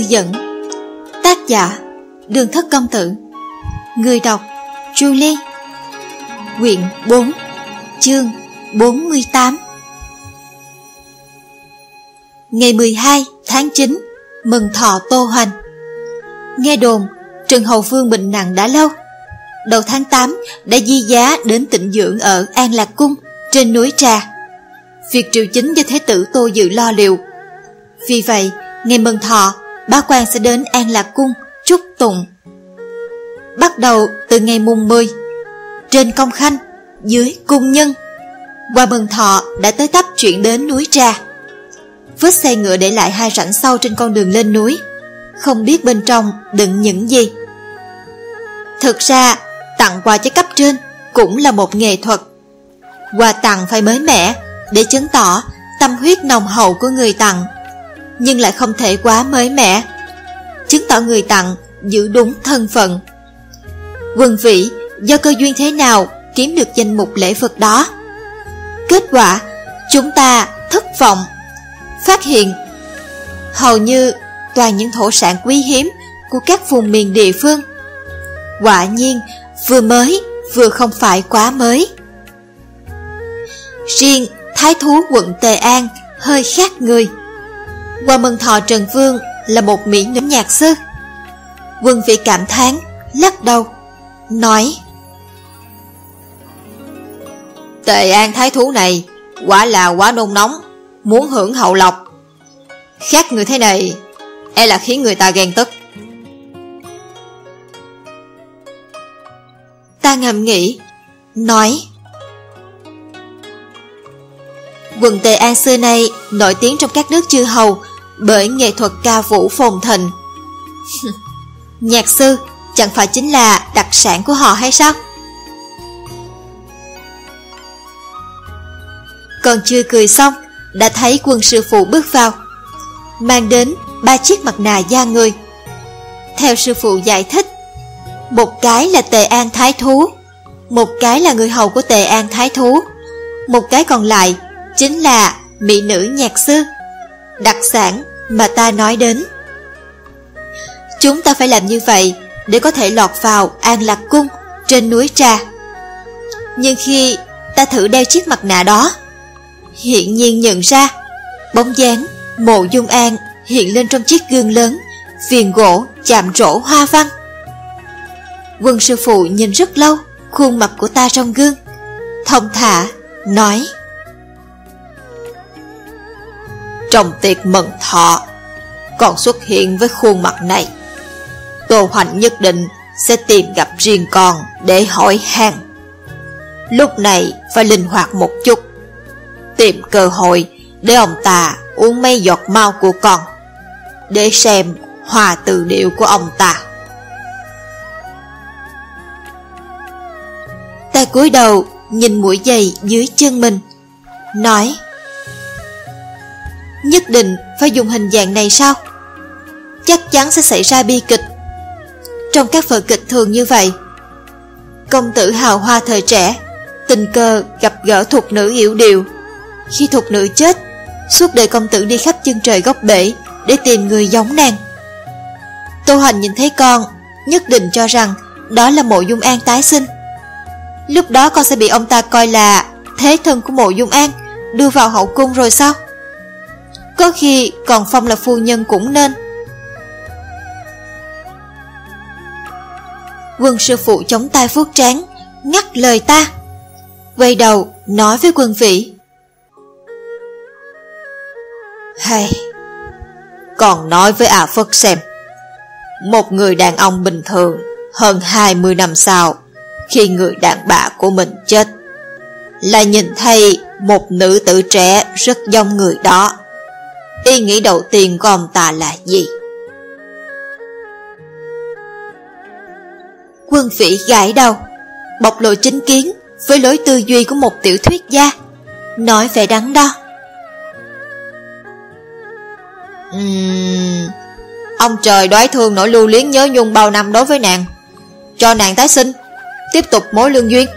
dẫn. Tác giả Đường Thất Công Tử. Người đọc Julie. Quyển 4, chương 48. Ngày 12 tháng 9, mừng thọ Tô Hoành. Nghe đồn Trần Hầu Vương bệnh nặng đã lâu. Đầu tháng 8 đã di giá đến tịnh dưỡng ở An Lạc Cung trên núi Trà. Việc triều chính do Thế tử Tô Dự lo liệu. Vì vậy, ngày mừng thọ, bá quan sẽ đến An Lạc Cung chúc tụng. Bắt đầu từ ngày mùng 10, trên công khanh, dưới cung nhân, qua mừng thọ đã tới tấp chuyển đến núi Trà. Vết xe ngựa để lại 2 rãnh sâu trên con đường lên núi, không biết bên trong đựng những gì. Thực ra, tặng quà cho cấp trên cũng là một nghệ thuật. Quà tặng phải mới mẻ để chứng tỏ tâm huyết nồng hậu của người tặng, nhưng lại không thể quá mới mẻ, chứng tỏ người tặng giữ đúng thân phận. Quân Vĩ do cơ duyên thế nào kiếm được danh mục lễ vật đó. Kết quả chúng ta thất vọng, phát hiện hầu như toàn những thổ sản quý hiếm của các vùng miền địa phương. Quả nhiên vừa mới vừa không phải quá mới. Riêng thái thú quận Tề An hơi khác người. Qua mừng thọ Trần Vương là một mỹ nữ nhạc sư. Quân Vĩ cảm thán, lắc đầu, nói: Tề An thái thú này quả là quá nôn nóng, muốn hưởng hậu lộc. Khác người thế này e là khiến người ta ghen tức. Ta ngầm nghĩ, nói: Quận Tề An xưa nay nổi tiếng trong các nước chư hầu bởi nghệ thuật ca vũ phồn thịnh. Nhạc sư chẳng phải chính là đặc sản của họ hay sao? Còn chưa cười xong, đã thấy quân sư phụ bước vào, mang đến 3 chiếc mặt nạ da người. Theo sư phụ giải thích, một cái là Tề An thái thú, một cái là người hầu của Tề An thái thú, một cái còn lại chính là mỹ nữ nhạc sư, đặc sản mà ta nói đến. Chúng ta phải làm như vậy để có thể lọt vào An Lạc Cung trên núi Trà. Nhưng khi ta thử đeo chiếc mặt nạ đó, hiển nhiên nhận ra bóng dáng Mộ Dung An hiện lên trong chiếc gương lớn, viền gỗ chạm trổ hoa văn. Quân sư phụ nhìn rất lâu khuôn mặt của ta trong gương, thông thả nói: Trong tiệc mừng thọ còn xuất hiện với khuôn mặt này, Tô Hoành nhất định sẽ tìm gặp riêng con để hỏi han. Lúc này phải linh hoạt một chút, tìm cơ hội để ông ta uống mấy giọt máu của con, để xem hòa từ điệu của ông ta. Ta cúi đầu nhìn mũi giày dưới chân mình, nói: Nhất định phải dùng hình dạng này sao? Chắc chắn sẽ xảy ra bi kịch. Trong các vở kịch thường như vậy, công tử hào hoa thời trẻ tình cờ gặp gỡ thục nữ yểu điệu. Khi thục nữ chết, suốt đời công tử đi khắp chân trời góc bể để tìm người giống nàng. Tô Hoành nhìn thấy con, nhất định cho rằng đó là Mộ Dung An tái sinh. Lúc đó con sẽ bị ông ta coi là thế thân của Mộ Dung An, đưa vào hậu cung rồi sao? Có khi còn phong là phu nhân cũng nên. Quân sư phụ chống tay vuốt trán, ngắt lời ta, quay đầu nói với Quân Vĩ: Hay, còn nói với Phất xem, một người đàn ông bình thường hơn 20 năm sau, khi người đàn bà của mình chết, là nhìn thấy một nữ tử trẻ rất giống người đó, ý nghĩ đầu tiên của ông ta là gì? Quân Vĩ gãi đầu, bộc lộ chính kiến với lối tư duy của một tiểu thuyết gia, nói vẻ đắn đo: Ông trời đoái thương nỗi lưu luyến nhớ nhung bao năm đối với nàng, cho nàng tái sinh, tiếp tục mối lương duyên.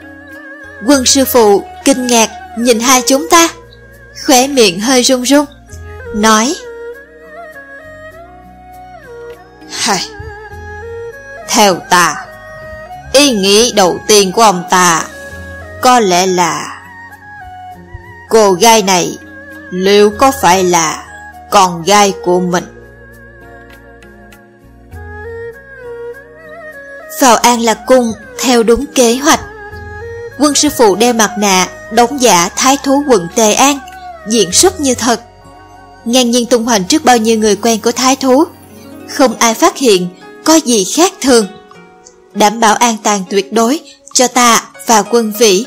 Quân sư phụ kinh ngạc nhìn hai chúng ta, khóe miệng hơi run run, nói: Hay, theo ta, ý nghĩ đầu tiên của ông ta có lẽ là cô gái này liệu có phải là con gái của mình? Vào An Lạc Cung theo đúng kế hoạch. Quân sư phụ đeo mặt nạ đóng giả thái thú quận Tề An, diện xuất như thật, ngang nhiên tung hoành trước bao nhiêu người quen của thái thú. Không ai phát hiện có gì khác thường, đảm bảo an toàn tuyệt đối cho ta và Quân Vĩ.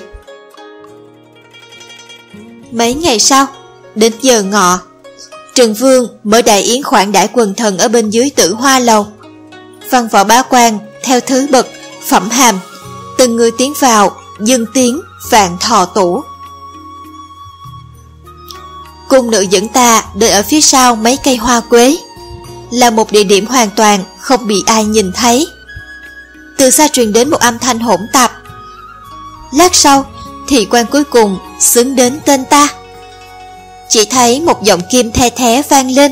Mấy ngày sau, đến giờ ngọ, Trần Vương mở đại yến khoản đãi quần thần ở bên dưới Tử Hoa lầu. Văn võ bá quan theo thứ bậc, phẩm hàm, từng người tiến vào dâng tiếng vạn thọ tủ. Cung nữ dẫn ta đợi ở phía sau mấy cây hoa quế, là một địa điểm hoàn toàn không bị ai nhìn thấy. Từ xa truyền đến một âm thanh hỗn tạp. Lát sau, thị quan cuối cùng xứng đến tên ta. Chỉ thấy một giọng kim the thé vang lên: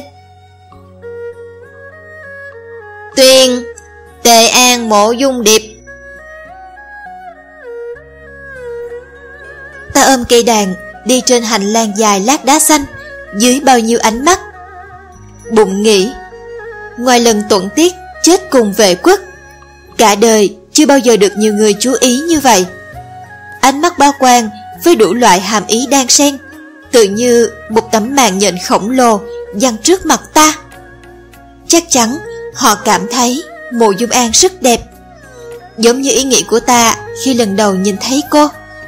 Tuyên Tề An Mộ Dung Điệp. Ta ôm cây đàn đi trên hành lang dài lát đá xanh, dưới bao nhiêu ánh mắt. Bụng nghĩ, ngoài lần tuẫn tiết chết cùng vệ quốc, cả đời chưa bao giờ được nhiều người chú ý như vậy. Ánh mắt bao quan với đủ loại hàm ý đan xen, tự như một tấm màn nhện khổng lồ giăng trước mặt ta. Chắc chắn họ cảm thấy Mộ Dung An rất đẹp, giống như ý nghĩ của ta khi lần đầu nhìn thấy cô.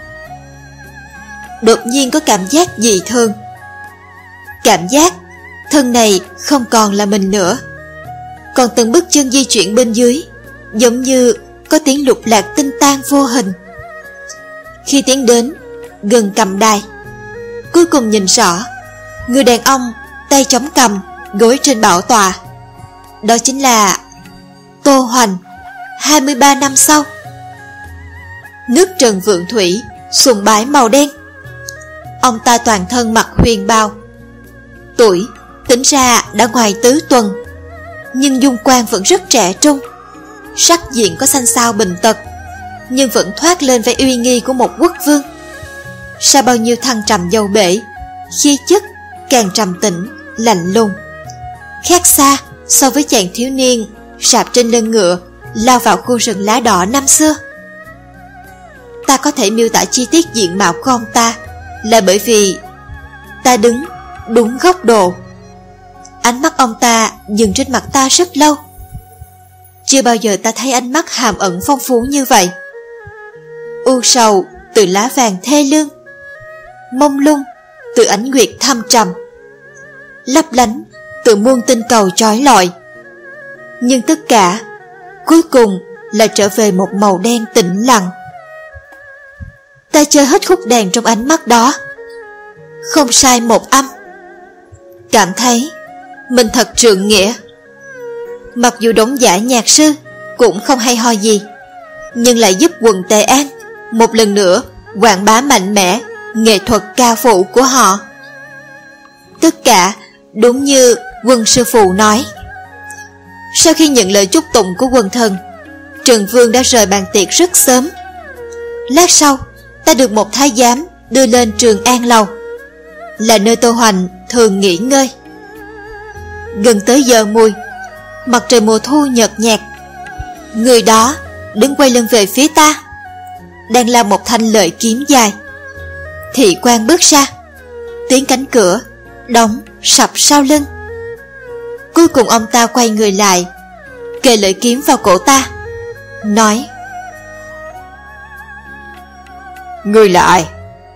Đột nhiên có cảm giác dị thường, cảm giác thân này không còn là mình nữa. Còn từng bước chân di chuyển bên dưới, giống như có tiếng lục lạc tinh tan vô hình. Khi tiến đến gần cầm đài, cuối cùng nhìn rõ người đàn ông tay chống cầm, gối trên bảo tọa. Đó chính là Tô Hoành 23 năm sau. Nước Trần Vượng Thủy, sùng bái màu đen. Ông ta toàn thân mặc huyền bào, tuổi tính ra đã ngoài tứ tuần, nhưng dung quan vẫn rất trẻ trung. Sắc diện có xanh xao bình tật, nhưng vẫn thoát lên vẻ uy nghi của một quốc vương. Sau bao nhiêu thăng trầm dầu bể, khí chất càng trầm tĩnh, lạnh lùng, khác xa so với chàng thiếu niên sạp trên lưng ngựa lao vào khu rừng lá đỏ năm xưa. Ta có thể miêu tả chi tiết diện mạo của ông ta là bởi vì ta đứng đúng góc độ. Ánh mắt ông ta dừng trên mặt ta rất lâu. Chưa bao giờ ta thấy ánh mắt hàm ẩn phong phú như vậy. U sầu từ lá vàng thê lương, mông lung từ ánh nguyệt thâm trầm, lấp lánh từ muôn tinh cầu chói lọi. Nhưng tất cả cuối cùng là trở về một màu đen tĩnh lặng. Ta chơi hết khúc đàn trong ánh mắt đó, không sai một âm. Cảm thấy mình thật trượng nghĩa. Mặc dù đóng giả nhạc sư cũng không hay ho gì, nhưng lại giúp quận Tề An một lần nữa quảng bá mạnh mẽ nghệ thuật ca phụ của họ. Tất cả đúng như Quân sư phụ nói. Sau khi nhận lời chúc tụng của quần thần, Trần Vương đã rời bàn tiệc rất sớm. Lát sau, ta được một thái giám đưa lên Trường An lầu, là nơi Tô Hoành thường nghỉ ngơi. Gần tới giờ mùi, mặt trời mùa thu nhợt nhạt. Người đó đứng quay lưng về phía ta, đang là một thanh lợi kiếm dài. Thị quan bước ra, tiếng cánh cửa đóng sập sau lưng. Cuối cùng ông ta quay người lại, kề lợi kiếm vào cổ ta, nói: Ngươi là ai?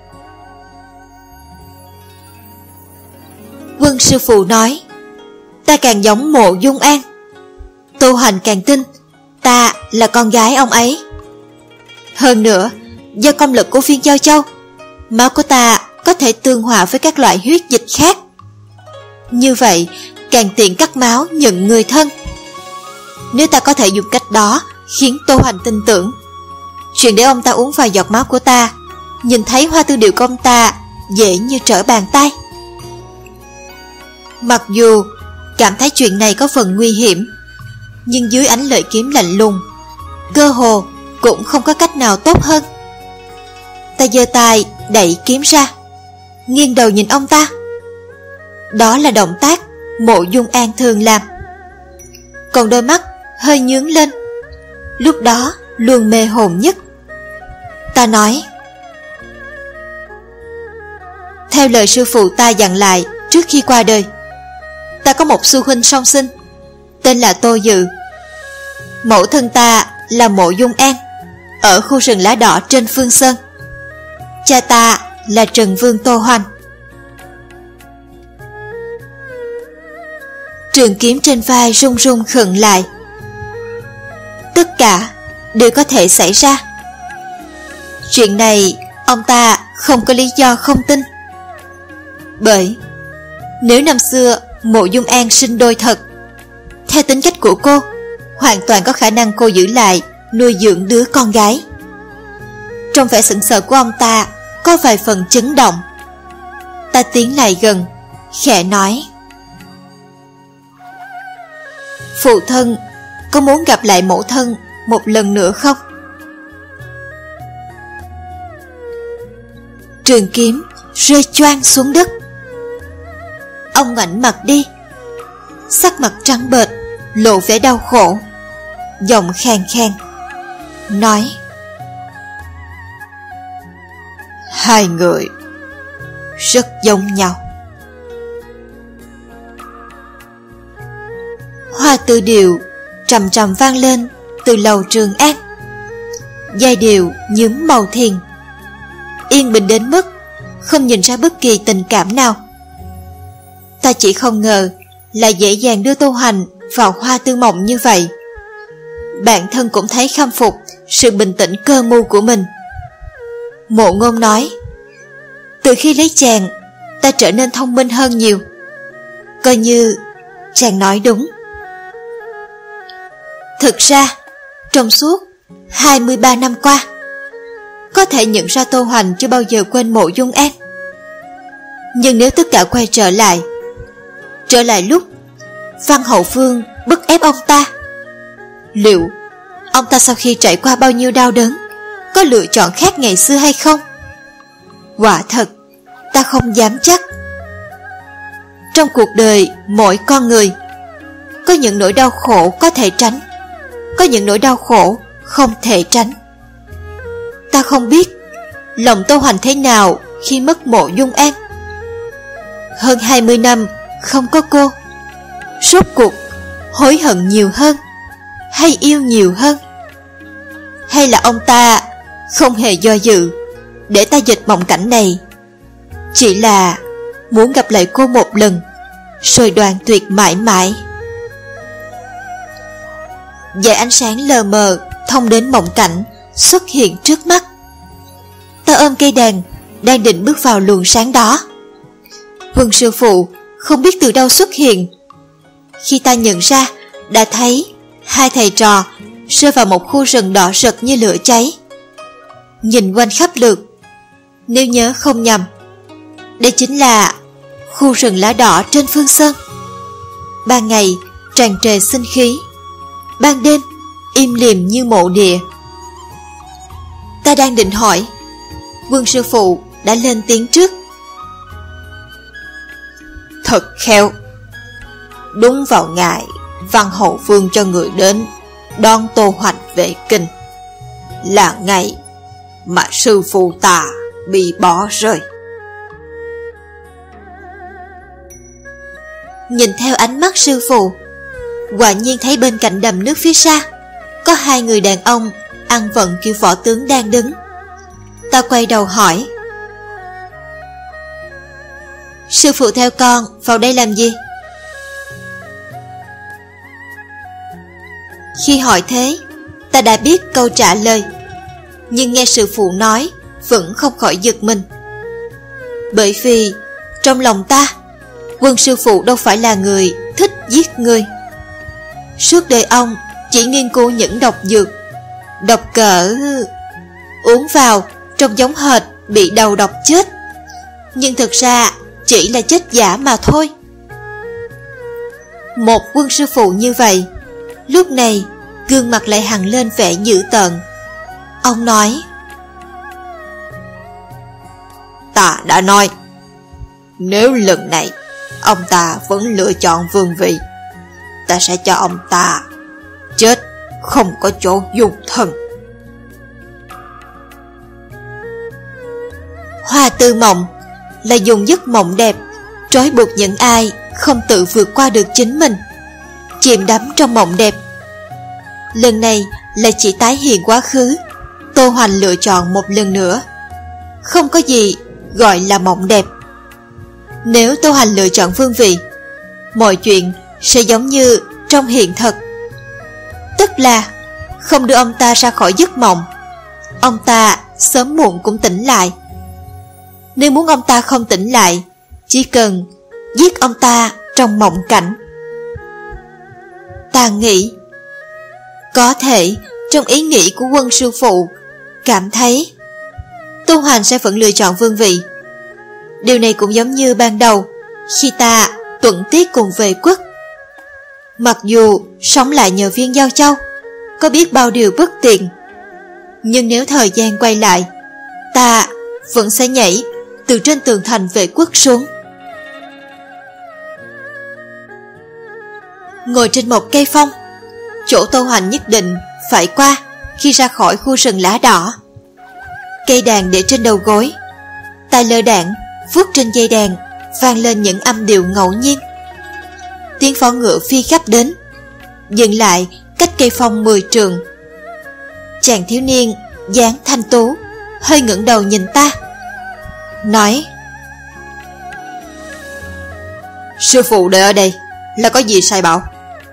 Quân sư phụ nói: Ta càng giống Mộ Dung An. Tô Hoành càng tin ta là con gái ông ấy. Hơn nữa, do công lực của Viên Châu Châu, máu của ta có thể tương hòa với các loại huyết dịch khác. Như vậy càng tiện cắt máu nhận người thân. Nếu ta có thể dùng cách đó khiến Tô Hoành tin tưởng, chuyện để ông ta uống vài giọt máu của ta, nhìn thấy hoa tư điệu của ông ta dễ như trở bàn tay. Mặc dù cảm thấy chuyện này có phần nguy hiểm, nhưng dưới ánh lợi kiếm lạnh lùng, cơ hồ cũng không có cách nào tốt hơn. Ta giơ tay đẩy kiếm ra, nghiêng đầu nhìn ông ta. Đó là động tác Mộ Dung An thường làm. Còn đôi mắt hơi nhướng lên, lúc đó luôn mê hồn nhất. Ta nói: theo lời sư phụ ta dặn lại trước khi qua đời, ta có một sư huynh song sinh, tên là Tô Dự. Mẫu thân ta là Mộ Dung An, ở khu rừng lá đỏ trên Phương Sơn. Cha ta là Trần Vương Tô Hoành. Trường kiếm trên vai run run khựng lại. Tất cả đều có thể xảy ra. Chuyện này ông ta không có lý do không tin. Bởi nếu năm xưa Mộ Dung An sinh đôi thật, theo tính cách của cô, hoàn toàn có khả năng cô giữ lại nuôi dưỡng đứa con gái. Trong vẻ sững sờ của ông ta có vài phần chấn động. Ta tiến lại gần, khẽ nói: phụ thân có muốn gặp lại mẫu thân một lần nữa không? Trường kiếm rơi choang xuống đất. Ông ngoảnh mặt đi, sắc mặt trắng bệch, lộ vẻ đau khổ, giọng khàn khàn nói: hai người rất giống nhau. Hoa tư điệu trầm trầm vang lên từ lầu Trường An. Giai điệu nhuốm màu thiền, yên bình đến mức không nhìn ra bất kỳ tình cảm nào. Ta chỉ không ngờ là dễ dàng đưa Tô Hoành vào hoa tư mộng như vậy. Bản thân cũng thấy khâm phục sự bình tĩnh cơ mưu của mình. Mộ Ngôn nói: từ khi lấy chàng, ta trở nên thông minh hơn nhiều. Coi như chàng nói đúng. Thực ra trong suốt 23 năm qua, có thể nhận ra Tô Hoành chưa bao giờ quên Mộ Dung An. Nhưng nếu tất cả quay trở lại lúc Văn Hậu Phương bức ép ông ta, liệu ông ta sau khi trải qua bao nhiêu đau đớn có lựa chọn khác ngày xưa hay không? Quả thật, ta không dám chắc. Trong cuộc đời mỗi con người, có những nỗi đau khổ có thể tránh, có những nỗi đau khổ không thể tránh. Ta không biết lòng Tô Hoành thế nào khi mất Mộ Dung An. Hơn 20 năm không có cô, rốt cuộc hối hận nhiều hơn hay yêu nhiều hơn? Hay là ông ta không hề do dự để ta dịch mộng cảnh này, chỉ là muốn gặp lại cô một lần rồi đoạn tuyệt mãi mãi? Dải ánh sáng lờ mờ thông đến mộng cảnh xuất hiện trước mắt. Ta ôm cây đàn, đang định bước vào luồng sáng đó. Quân sư phụ không biết từ đâu xuất hiện. Khi ta nhận ra, đã thấy hai thầy trò rơi vào một khu rừng đỏ rực như lửa cháy. Nhìn quanh khắp lượt, nếu nhớ không nhầm, đây chính là khu rừng lá đỏ trên Phương Sơn. Ban ngày tràn trề sinh khí, ban đêm im lìm như mộ địa. Ta đang định hỏi, Quân sư phụ đã lên tiếng trước: thật khéo, đúng vào ngày Văn Hậu Phương cho người đến đón Tô Hoành về kinh, là ngày mà sư phụ ta bị bỏ rơi. Nhìn theo ánh mắt sư phụ, quả nhiên thấy bên cạnh đầm nước phía xa có hai người đàn ông ăn vận kiểu võ tướng đang đứng. Ta quay đầu hỏi: sư phụ theo con vào đây làm gì? Khi hỏi thế, ta đã biết câu trả lời, nhưng nghe sư phụ nói vẫn không khỏi giật mình. Bởi vì trong lòng ta, Quân sư phụ đâu phải là người thích giết người. Suốt đời ông chỉ nghiên cứu những độc dược, độc cỡ uống vào trông giống hệt bị đầu độc chết, nhưng thực ra chỉ là chết giả mà thôi. Một quân sư phụ như vậy, lúc này gương mặt lại hằn lên vẻ dữ tợn. Ông nói: Ta đã nói, nếu lần này ông ta vẫn lựa chọn vương vị, ta sẽ cho ông ta chết không có chỗ dung thân. Hoa Tư Mộng là dùng giấc mộng đẹp trói buộc những ai không tự vượt qua được chính mình, chìm đắm trong mộng đẹp. Lần này là chỉ tái hiện quá khứ, Tô Hoành lựa chọn một lần nữa. Không có gì gọi là mộng đẹp. Nếu Tô Hoành lựa chọn vương vị, mọi chuyện sẽ giống như trong hiện thực. Tức là không đưa ông ta ra khỏi giấc mộng, ông ta sớm muộn cũng tỉnh lại. Nếu muốn ông ta không tỉnh lại, chỉ cần giết ông ta trong mộng cảnh. Ta nghĩ, có thể trong ý nghĩ của quân sư phụ cảm thấy Tô Hoành sẽ vẫn lựa chọn vương vị. Điều này cũng giống như ban đầu khi ta tuẫn tiết cùng về quốc. Mặc dù sống lại nhờ viên giao châu có biết bao điều bất tiện, nhưng nếu thời gian quay lại, ta vẫn sẽ nhảy từ trên tường thành vệ quốc xuống. Ngồi trên một cây phong, chỗ Tô Hoành nhất định phải qua khi ra khỏi khu rừng lá đỏ. Cây đàn để trên đầu gối, tay lơ đãng vuốt trên dây đàn, vang lên những âm điệu ngẫu nhiên. Tiếng pháo ngựa phi gấp đến, dừng lại cách cây phong 10 trượng. Chàng thiếu niên dáng thanh tú hơi ngẩng đầu nhìn ta, nói: Sư phụ đợi ở đây là có gì sai bảo?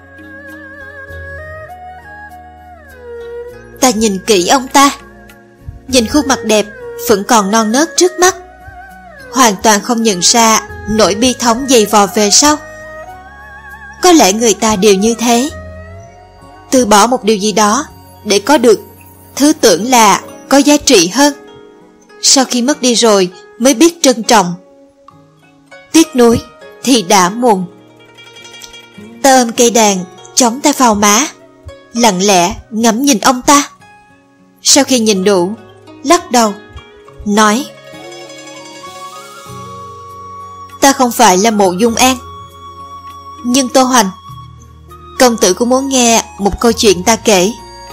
Ta nhìn kỹ ông ta, nhìn khuôn mặt đẹp vẫn còn non nớt trước mắt, hoàn toàn không nhận ra nỗi bi thống dày vò về sau. Có lẽ người ta đều như thế, từ bỏ một điều gì đó để có được thứ tưởng là có giá trị hơn, sau khi mất đi rồi mới biết trân trọng. Tiếc nuối thì đã muộn. Ta ôm cây đàn chống tay vào má, lặng lẽ ngắm nhìn ông ta. Sau khi nhìn đủ, lắc đầu, nói: Ta không phải là Mộ Dung An. Nhưng Tô Hoành, công tử cũng muốn nghe một câu chuyện ta kể.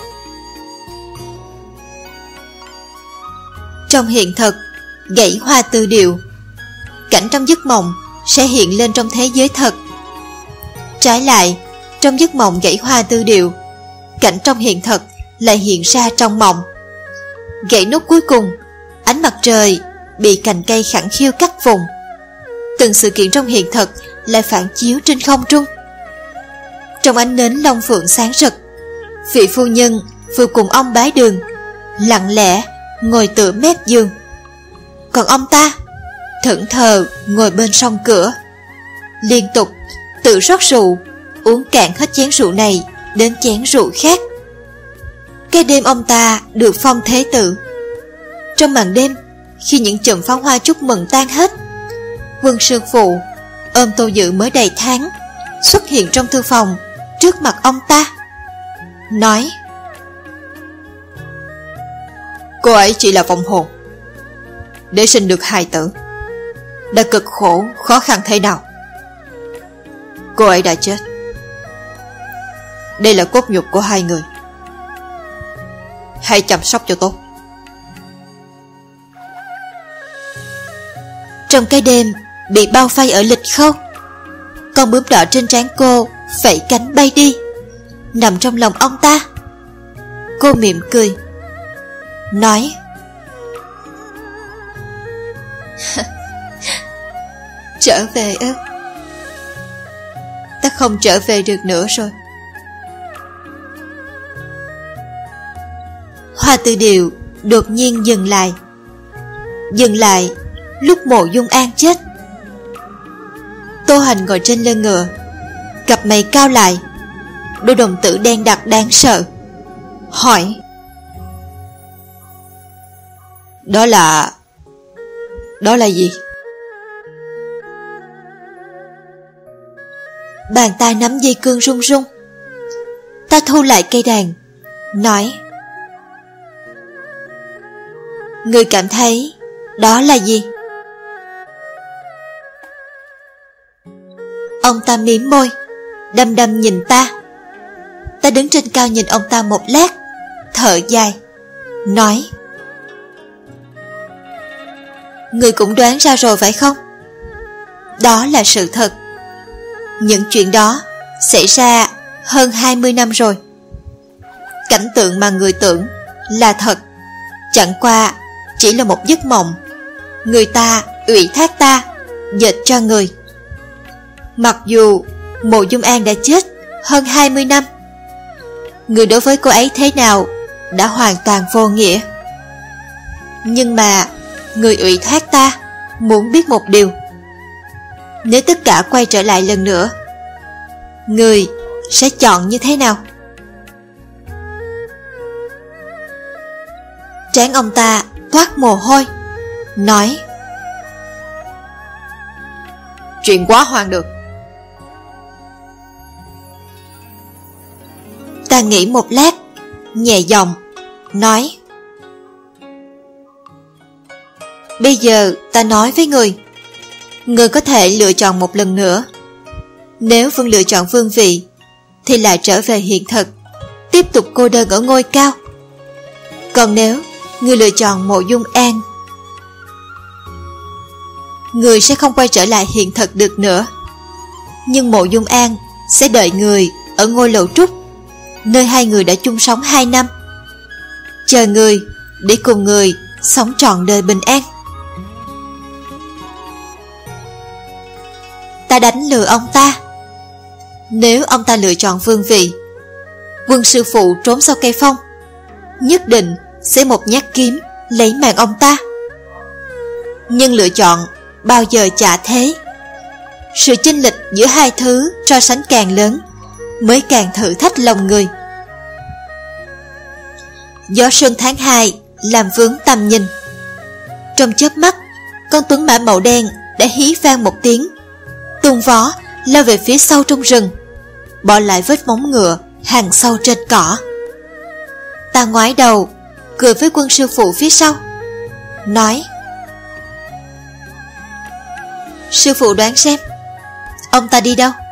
Trong hiện thực, gãy hoa tư điệu, cảnh trong giấc mộng sẽ hiện lên trong thế giới thật. Trái lại, trong giấc mộng gãy hoa tư điệu, cảnh trong hiện thực lại hiện ra trong mộng. Gãy nút cuối cùng, ánh mặt trời bị cành cây khẳng khiu cắt vùng. Từng sự kiện trong hiện thực lại phản chiếu trên không trung. Trong ánh nến long phượng sáng rực, vị phu nhân vừa cùng ông bái đường lặng lẽ ngồi tựa mép giường, còn ông ta thẫn thờ ngồi bên song cửa, liên tục tự rót rượu, uống cạn hết chén rượu này đến chén rượu khác. Cái đêm ông ta được phong thế tử. Trong màn đêm, khi những chùm pháo hoa chúc mừng tan hết, quân sư phụ ôm Tô Dự mới đầy tháng xuất hiện trong thư phòng trước mặt ông ta, nói: Cô ấy chỉ là vong hồn, để sinh được hài tử đã cực khổ khó khăn thế nào. Cô ấy đã chết. Đây là cốt nhục của hai người, hãy chăm sóc cho tốt. Trong cái đêm bị bao vây ở lịch khâu, con bướm đỏ trên trán cô vẫy cánh bay đi, nằm trong lòng ông ta. Cô mỉm cười, nói: Trở về ư? Ta không trở về được nữa rồi. Hoa tư điệu đột nhiên dừng lại. Dừng lại lúc Mộ Dung An chết. Tô Hành ngồi trên lưng ngựa, cặp mày cao lại, đôi đồng tử đen đặc đáng sợ, hỏi: Đó là gì? Bàn tay nắm dây cương run run. Ta thu lại cây đàn, nói: Ngươi cảm thấy đó là gì? Ông ta mím môi, đăm đăm nhìn ta. Ta đứng trên cao nhìn ông ta một lát, thở dài, nói: Ngươi cũng đoán ra rồi phải không? Đó là sự thật. Những chuyện đó xảy ra hơn 20 năm rồi. Cảnh tượng mà người tưởng là thật chẳng qua chỉ là một giấc mộng. Người ta ủy thác ta dệt cho người. Mặc dù Mộ Dung An đã chết hơn 20 năm, người đối với cô ấy thế nào đã hoàn toàn vô nghĩa. Nhưng mà người ủy thác ta muốn biết một điều: nếu tất cả quay trở lại lần nữa, người sẽ chọn như thế nào? Trán ông ta toát mồ hôi, nói: Chuyện quá hoang đường. Ta nghĩ một lát, nhẹ giọng nói: Bây giờ ta nói với người, người có thể lựa chọn một lần nữa. Nếu vẫn lựa chọn vương vị thì lại trở về hiện thực, tiếp tục cô đơn ở ngôi cao. Còn nếu người lựa chọn Mộ Dung An, người sẽ không quay trở lại hiện thực được nữa. Nhưng Mộ Dung An sẽ đợi người ở ngôi lầu trúc, nơi hai người đã chung sống 2 năm, chờ người để cùng người sống trọn đời bình an. Ta đánh lừa ông ta. Nếu ông ta lựa chọn vương vị, Quân sư phụ trốn sau cây phong nhất định sẽ một nhát kiếm lấy mạng ông ta. Nhưng lựa chọn bao giờ chả thế. Sự chênh lệch giữa hai thứ so sánh càng lớn mới càng thử thách lòng người. Gió xuân tháng 2 làm vướng tầm nhìn. Trong chớp mắt, con tuấn mã màu đen đã hí vang một tiếng, tung vó lao về phía sau trong rừng, bỏ lại vết móng ngựa hàng sâu trên cỏ. Ta ngoái đầu cười với quân sư phụ phía sau, nói: Sư phụ đoán xem, ông ta đi đâu?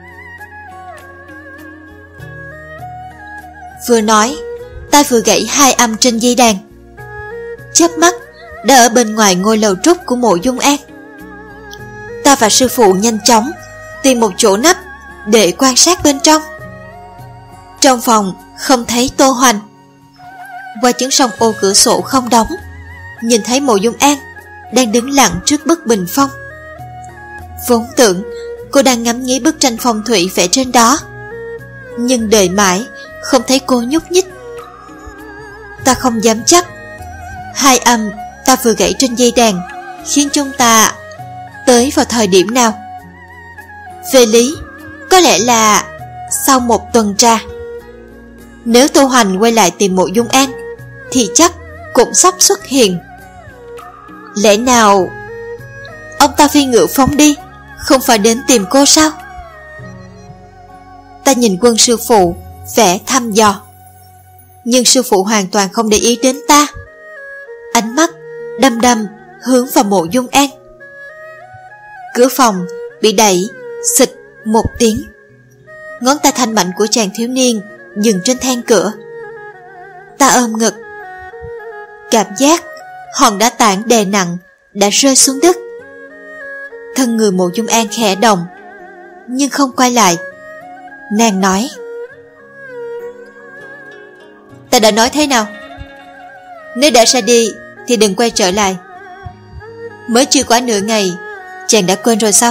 Vừa nói, ta vừa gãy 2 âm trên dây đàn. Chớp mắt đã ở bên ngoài ngôi lầu trúc của Mộ Dung An. Ta và sư phụ nhanh chóng tìm một chỗ nấp để quan sát bên trong. Trong phòng không thấy Tô Hoành. Qua chứng song ô cửa sổ không đóng, nhìn thấy Mộ Dung An đang đứng lặng trước bức bình phong. Vốn tưởng cô đang ngắm nghía bức tranh phong thủy vẽ trên đó, nhưng đợi mãi không thấy cô nhúc nhích. Ta không dám chắc 2 âm ta vừa gãy trên dây đàn khiến chúng ta tới vào thời điểm nào. Về lý, có lẽ là sau một tuần tra. Nếu Tô Hoành quay lại tìm Mộ Dung An thì chắc cũng sắp xuất hiện. Lẽ nào ông ta phi ngựa phóng đi, không phải đến tìm cô sao? Ta nhìn quân sư phụ vẻ thăm dò, nhưng sư phụ hoàn toàn không để ý đến ta. Ánh mắt đăm đăm hướng vào Mộ Dung An. Cửa phòng bị đẩy, xịch một tiếng. Ngón tay thanh mạnh của chàng thiếu niên dừng trên then cửa. Ta ôm ngực, cảm giác hòn đá tảng đè nặng đã rơi xuống đất. Thân người Mộ Dung An khẽ động, nhưng không quay lại. Nàng nói: Ta đã nói thế nào? Nếu đã ra đi thì đừng quay trở lại. Mới chưa quá nửa ngày, chàng đã quên rồi sao?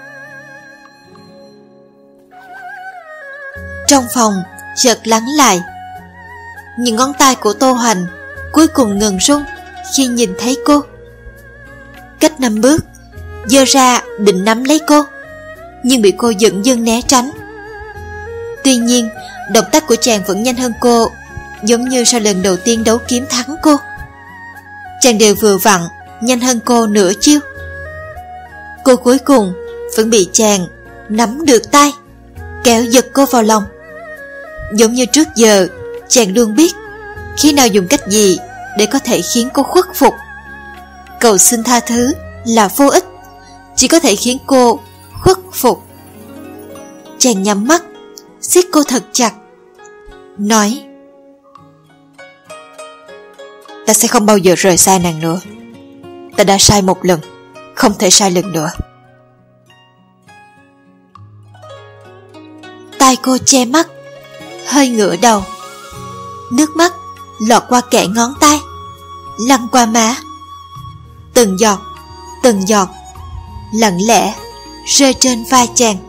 Trong phòng chợt lắng lại. Những ngón tay của Tô Hoành cuối cùng ngừng run khi nhìn thấy cô. Cách 5 bước, giơ ra định nắm lấy cô, nhưng bị cô dửng dưng né tránh. Tuy nhiên, động tác của chàng vẫn nhanh hơn cô, giống như sau lần đầu tiên đấu kiếm thắng cô. Chàng đều vừa vặn nhanh hơn cô nửa chiêu. Cô cuối cùng vẫn bị chàng nắm được tay, kéo giật cô vào lòng. Giống như trước giờ, chàng luôn biết khi nào dùng cách gì để có thể khiến cô khuất phục. Cầu xin tha thứ là vô ích, chỉ có thể khiến cô khuất phục. Chàng nhắm mắt, siết cô thật chặt, nói: ta sẽ không bao giờ rời xa nàng nữa. Ta đã sai một lần, không thể sai lần nữa. Tai cô che mắt, hơi ngửa đầu. Nước mắt lọt qua kẽ ngón tay, lăn qua má. từng giọt, lặng lẽ rơi trên vai chàng.